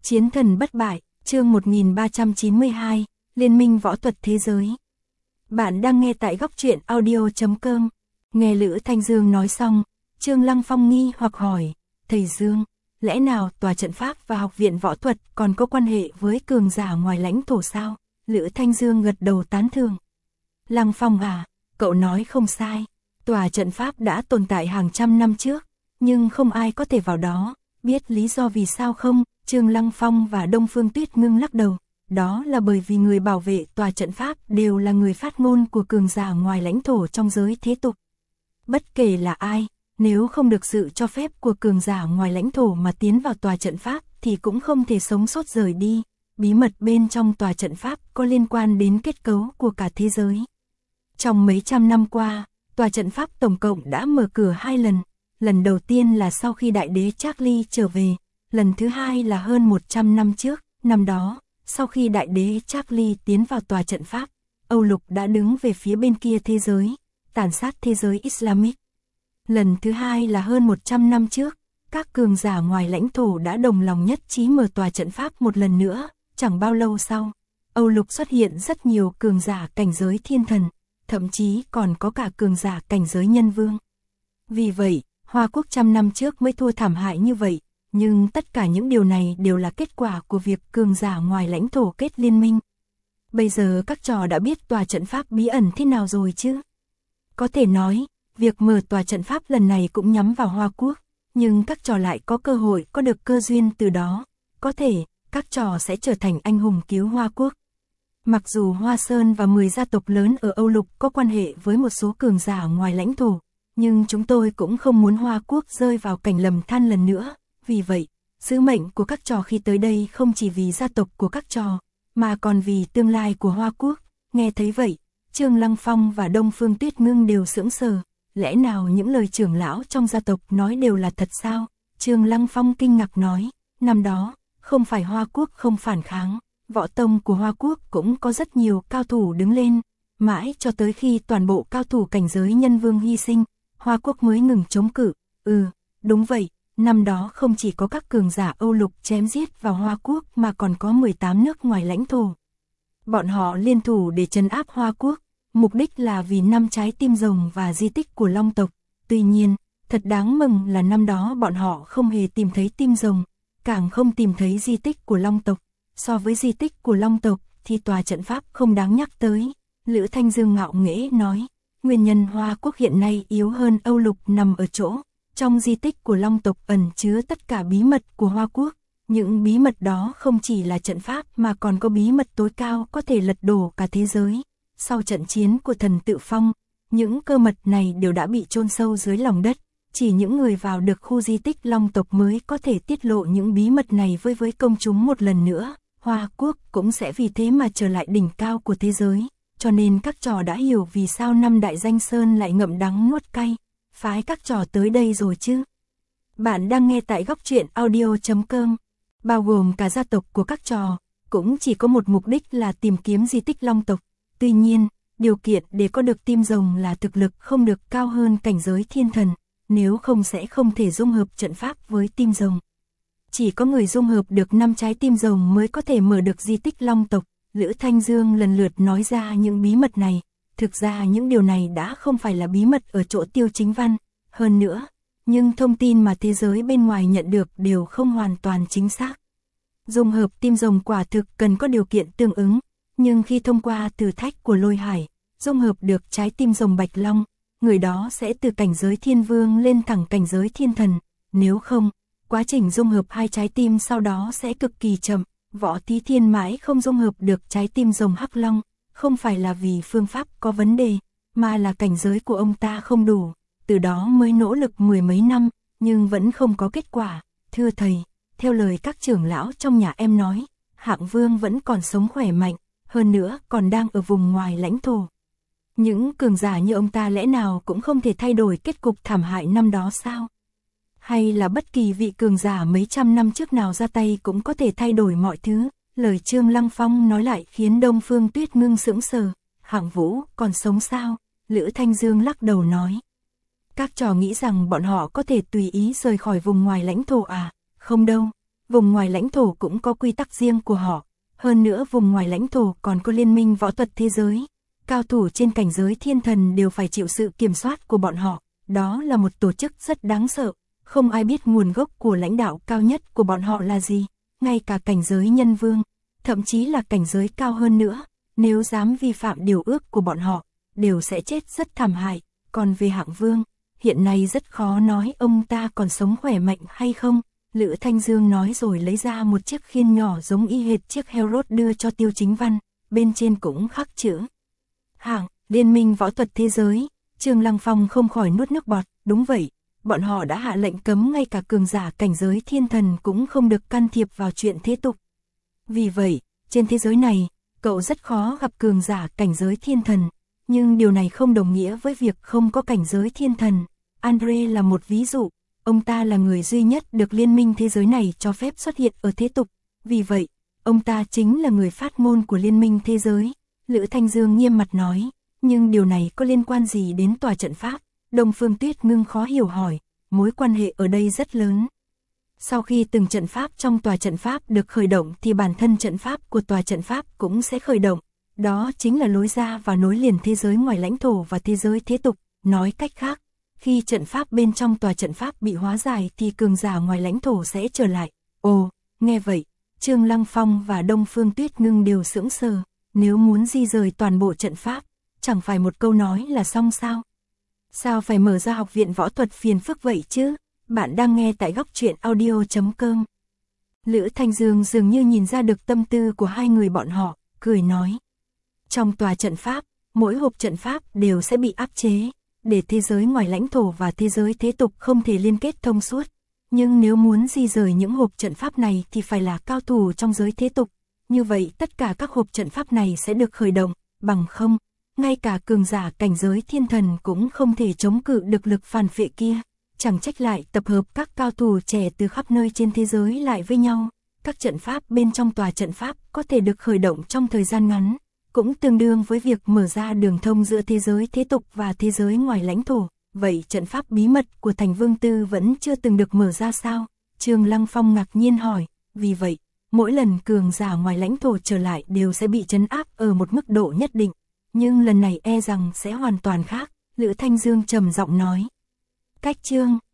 Chiến thần bất bại, chương 1392, Liên minh võ thuật thế giới. Bạn đang nghe tại góc truyện audio.com. Nghe Lữ Thanh Dương nói xong, Trương Lăng Phong nghi hoặc hỏi, thầy Dương, lẽ nào tòa trận pháp và học viện võ thuật còn có quan hệ với cường giả ngoài lãnh thổ sao? Lữ Thanh Dương gật đầu tán thưởng. Lăng Phong à, cậu nói không sai, tòa trận pháp đã tồn tại hàng trăm năm trước, nhưng không ai có thể vào đó, biết lý do vì sao không? Trương Lăng Phong và Đông Phương Tuyết Ngưng lắc đầu, đó là bởi vì người bảo vệ tòa trận pháp đều là người phát ngôn của cường giả ngoài lãnh thổ trong giới thế tục. Bất kể là ai, nếu không được sự cho phép của cường giả ngoài lãnh thổ mà tiến vào tòa trận pháp thì cũng không thể sống sót rời đi. Bí mật bên trong tòa trận pháp có liên quan đến kết cấu của cả thế giới. Trong mấy trăm năm qua, tòa trận pháp tổng cộng đã mở cửa 2 lần. Lần đầu tiên là sau khi đại đế Charlie trở về, lần thứ hai là hơn 100 năm trước. Năm đó, sau khi đại đế Charlie tiến vào tòa trận pháp, Âu Lục đã đứng về phía bên kia thế giới, tàn sát thế giới Islamic. Lần thứ hai là hơn 100 năm trước, các cường giả ngoài lãnh thổ đã đồng lòng nhất trí mở tòa trận pháp một lần nữa. Chẳng bao lâu sau, Âu Lục xuất hiện rất nhiều cường giả cảnh giới thiên thần, thậm chí còn có cả cường giả cảnh giới nhân vương. Vì vậy, Hoa Quốc trăm năm trước mới thua thảm hại như vậy, nhưng tất cả những điều này đều là kết quả của việc cường giả ngoài lãnh thổ kết liên minh. Bây giờ các trò đã biết tòa trận pháp bí ẩn thế nào rồi chứ? Có thể nói, việc mở tòa trận pháp lần này cũng nhắm vào Hoa Quốc, nhưng các trò lại có cơ hội có được cơ duyên từ đó. Có thể, các trò sẽ trở thành anh hùng cứu Hoa Quốc. Mặc dù Hoa Sơn và 10 gia tộc lớn ở Âu Lục có quan hệ với một số cường giả ngoài lãnh thổ, nhưng chúng tôi cũng không muốn Hoa Quốc rơi vào cảnh lầm than lần nữa. Vì vậy, sứ mệnh của các trò khi tới đây không chỉ vì gia tộc của các trò, mà còn vì tương lai của Hoa Quốc. Nghe thấy vậy, Trương Lăng Phong và Đông Phương Tuyết Ngưng đều sững sờ. Lẽ nào những lời trưởng lão trong gia tộc nói đều là thật sao? Trương Lăng Phong kinh ngạc nói, năm đó, không phải Hoa Quốc không phản kháng, võ tông của Hoa Quốc cũng có rất nhiều cao thủ đứng lên, mãi cho tới khi toàn bộ cao thủ cảnh giới nhân vương hy sinh, Hoa Quốc mới ngừng chống cự. Đúng vậy, năm đó không chỉ có các cường giả Âu Lục chém giết vào Hoa Quốc mà còn có 18 nước ngoài lãnh thổ. Bọn họ liên thủ để trấn áp Hoa Quốc, mục đích là vì 5 trái tim rồng và di tích của Long tộc. Tuy nhiên, thật đáng mừng là năm đó bọn họ không hề tìm thấy tim rồng, càng không tìm thấy di tích của Long tộc. So với di tích của Long tộc thì tòa trận pháp không đáng nhắc tới. Lữ Thanh Dương ngạo nghễ nói, nguyên nhân Hoa Quốc hiện nay yếu hơn Âu Lục nằm ở chỗ, trong di tích của Long tộc ẩn chứa tất cả bí mật của Hoa Quốc. Những bí mật đó không chỉ là trận pháp mà còn có bí mật tối cao có thể lật đổ cả thế giới. Sau trận chiến của thần Tự Phong, những cơ mật này đều đã bị chôn sâu dưới lòng đất. Chỉ những người vào được khu di tích Long tộc mới có thể tiết lộ những bí mật này với công chúng một lần nữa. Hoa Quốc cũng sẽ vì thế mà trở lại đỉnh cao của thế giới. Cho nên các trò đã hiểu vì sao 5 đại danh sơn lại ngậm đắng nuốt cay, phái các trò tới đây rồi chứ. Bạn đang nghe tại góc truyện audio.com, bao gồm cả gia tộc của các trò, cũng chỉ có một mục đích là tìm kiếm di tích Long tộc. Tuy nhiên, điều kiện để có được tim rồng là thực lực không được cao hơn cảnh giới thiên thần, nếu không sẽ không thể dung hợp trận pháp với tim rồng. Chỉ có người dung hợp được 5 trái tim rồng mới có thể mở được di tích Long tộc. Lữ Thanh Dương lần lượt nói ra những bí mật này. Thực ra những điều này đã không phải là bí mật ở chỗ Tiêu Chính Văn. Hơn nữa, nhưng thông tin mà thế giới bên ngoài nhận được đều không hoàn toàn chính xác. Dung hợp tim rồng quả thực cần có điều kiện tương ứng, nhưng khi thông qua thử thách của Lôi Hải, dung hợp được trái tim rồng Bạch Long, người đó sẽ từ cảnh giới thiên vương lên thẳng cảnh giới thiên thần. Nếu không, quá trình dung hợp 2 trái tim sau đó sẽ cực kỳ chậm. Võ Tí Thiên mãi không dung hợp được trái tim rồng Hắc Long, không phải là vì phương pháp có vấn đề, mà là cảnh giới của ông ta không đủ, từ đó mới nỗ lực 10 mấy năm, nhưng vẫn không có kết quả. Thưa thầy, theo lời các trưởng lão trong nhà em nói, Hạng Vương vẫn còn sống khỏe mạnh, hơn nữa còn đang ở vùng ngoài lãnh thổ. Những cường giả như ông ta lẽ nào cũng không thể thay đổi kết cục thảm hại năm đó sao? Hay là bất kỳ vị cường giả mấy trăm năm trước nào ra tay cũng có thể thay đổi mọi thứ? Lời Trương Lăng Phong nói lại khiến Đông Phương Tuyết Ngưng sững sờ. Hạng Vũ còn sống sao? Lữ Thanh Dương lắc đầu nói. Các trò nghĩ rằng bọn họ có thể tùy ý rời khỏi vùng ngoài lãnh thổ à? Không đâu. Vùng ngoài lãnh thổ cũng có quy tắc riêng của họ. Hơn nữa vùng ngoài lãnh thổ còn có Liên minh võ thuật thế giới. Cao thủ trên cảnh giới thiên thần đều phải chịu sự kiểm soát của bọn họ. Đó là một tổ chức rất đáng sợ. Không ai biết nguồn gốc của lãnh đạo cao nhất của bọn họ là gì. Ngay cả cảnh giới nhân vương, thậm chí là cảnh giới cao hơn nữa, nếu dám vi phạm điều ước của bọn họ, đều sẽ chết rất thảm hại. Còn về hạng vương, hiện nay rất khó nói ông ta còn sống khỏe mạnh hay không. Lữ Thanh Dương nói rồi lấy ra một chiếc khiên nhỏ giống y hệt chiếc Herod đưa cho Tiêu Chính Văn, bên trên cũng khắc chữ hạng Liên minh võ thuật thế giới. Trương Lăng Phong không khỏi nuốt nước bọt. Đúng vậy, bọn họ đã hạ lệnh cấm ngay cả cường giả cảnh giới thiên thần cũng không được can thiệp vào chuyện thế tục. Vì vậy, trên thế giới này, cậu rất khó gặp cường giả cảnh giới thiên thần, nhưng điều này không đồng nghĩa với việc không có cảnh giới thiên thần. Andre là một ví dụ, ông ta là người duy nhất được liên minh thế giới này cho phép xuất hiện ở thế tục, vì vậy, ông ta chính là người phát ngôn của liên minh thế giới. Lữ Thanh Dương nghiêm mặt nói, nhưng điều này có liên quan gì đến tòa trận pháp? Đông Phương Tuyết Ngưng khó hiểu hỏi, mối quan hệ ở đây rất lớn. Sau khi từng trận pháp trong tòa trận pháp được khởi động thì bản thân trận pháp của tòa trận pháp cũng sẽ khởi động. Đó chính là lối ra và nối liền thế giới ngoài lãnh thổ và thế giới thế tục. Nói cách khác, khi trận pháp bên trong tòa trận pháp bị hóa giải thì cường giả ngoài lãnh thổ sẽ trở lại. Ồ, nghe vậy, Trương Lăng Phong và Đông Phương Tuyết Ngưng đều sững sờ. Nếu muốn di rời toàn bộ trận pháp, chẳng phải một câu nói là xong sao? Sao phải mở ra học viện võ thuật phiền phức vậy chứ? Bạn đang nghe tại góc truyện audio.com. Lữ Thanh Dương dường như nhìn ra được tâm tư của hai người bọn họ, cười nói. Trong tòa trận pháp, mỗi hộp trận pháp đều sẽ bị áp chế, để thế giới ngoài lãnh thổ và thế giới thế tục không thể liên kết thông suốt. Nhưng nếu muốn di rời những hộp trận pháp này thì phải là cao thủ trong giới thế tục. Như vậy tất cả các hộp trận pháp này sẽ được khởi động, bằng không, ngay cả cường giả cảnh giới thiên thần cũng không thể chống cự được lực phản phệ kia. Chẳng trách lại tập hợp các cao thủ trẻ từ khắp nơi trên thế giới lại với nhau. Các trận pháp bên trong tòa trận pháp có thể được khởi động trong thời gian ngắn, cũng tương đương với việc mở ra đường thông giữa thế giới thế tục và thế giới ngoài lãnh thổ. Vậy trận pháp bí mật của Thành Vương Tư vẫn chưa từng được mở ra sao? Trương Lăng Phong ngạc nhiên hỏi. Vì vậy, mỗi lần cường giả ngoài lãnh thổ trở lại đều sẽ bị trấn áp ở một mức độ nhất định. Nhưng lần này e rằng sẽ hoàn toàn khác, Lữ Thanh Dương trầm giọng nói. Cách chương